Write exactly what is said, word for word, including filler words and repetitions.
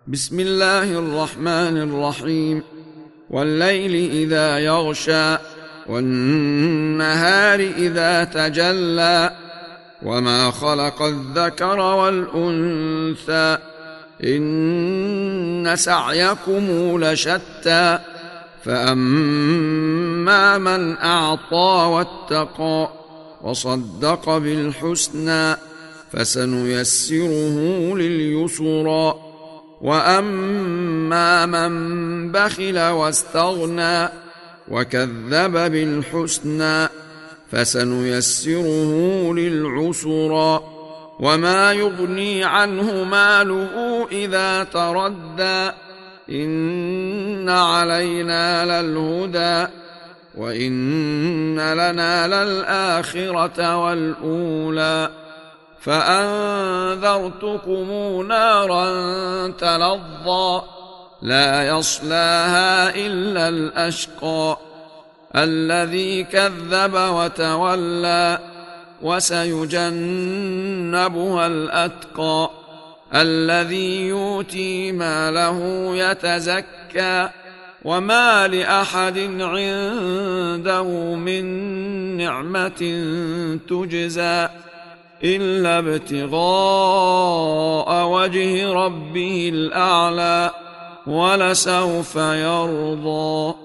بسم الله الرحمن الرحيم. والليل إذا يغشى والنهار إذا تجلى وما خلق الذكر والأنثى إن سعيكم لشتى فأما من أعطى واتقى وصدق بالحسنى فسنيسره لليسرى وأما من بخل واستغنى وكذب بالحسنى فسنيسره للعسرى وما يغني عنه ماله إذا تردى إن علينا للهدى وإن لنا للآخرة والأولى فأنذرتكم نارا تلظى لا يصلاها إلا الأشقى الذي كذب وتولى وسيجنبها الأتقى الذي يؤتي ماله يتزكى وما لأحد عنده من نعمة تجزى إلا ابتغاء وجه ربه الأعلى ولسوف يرضى.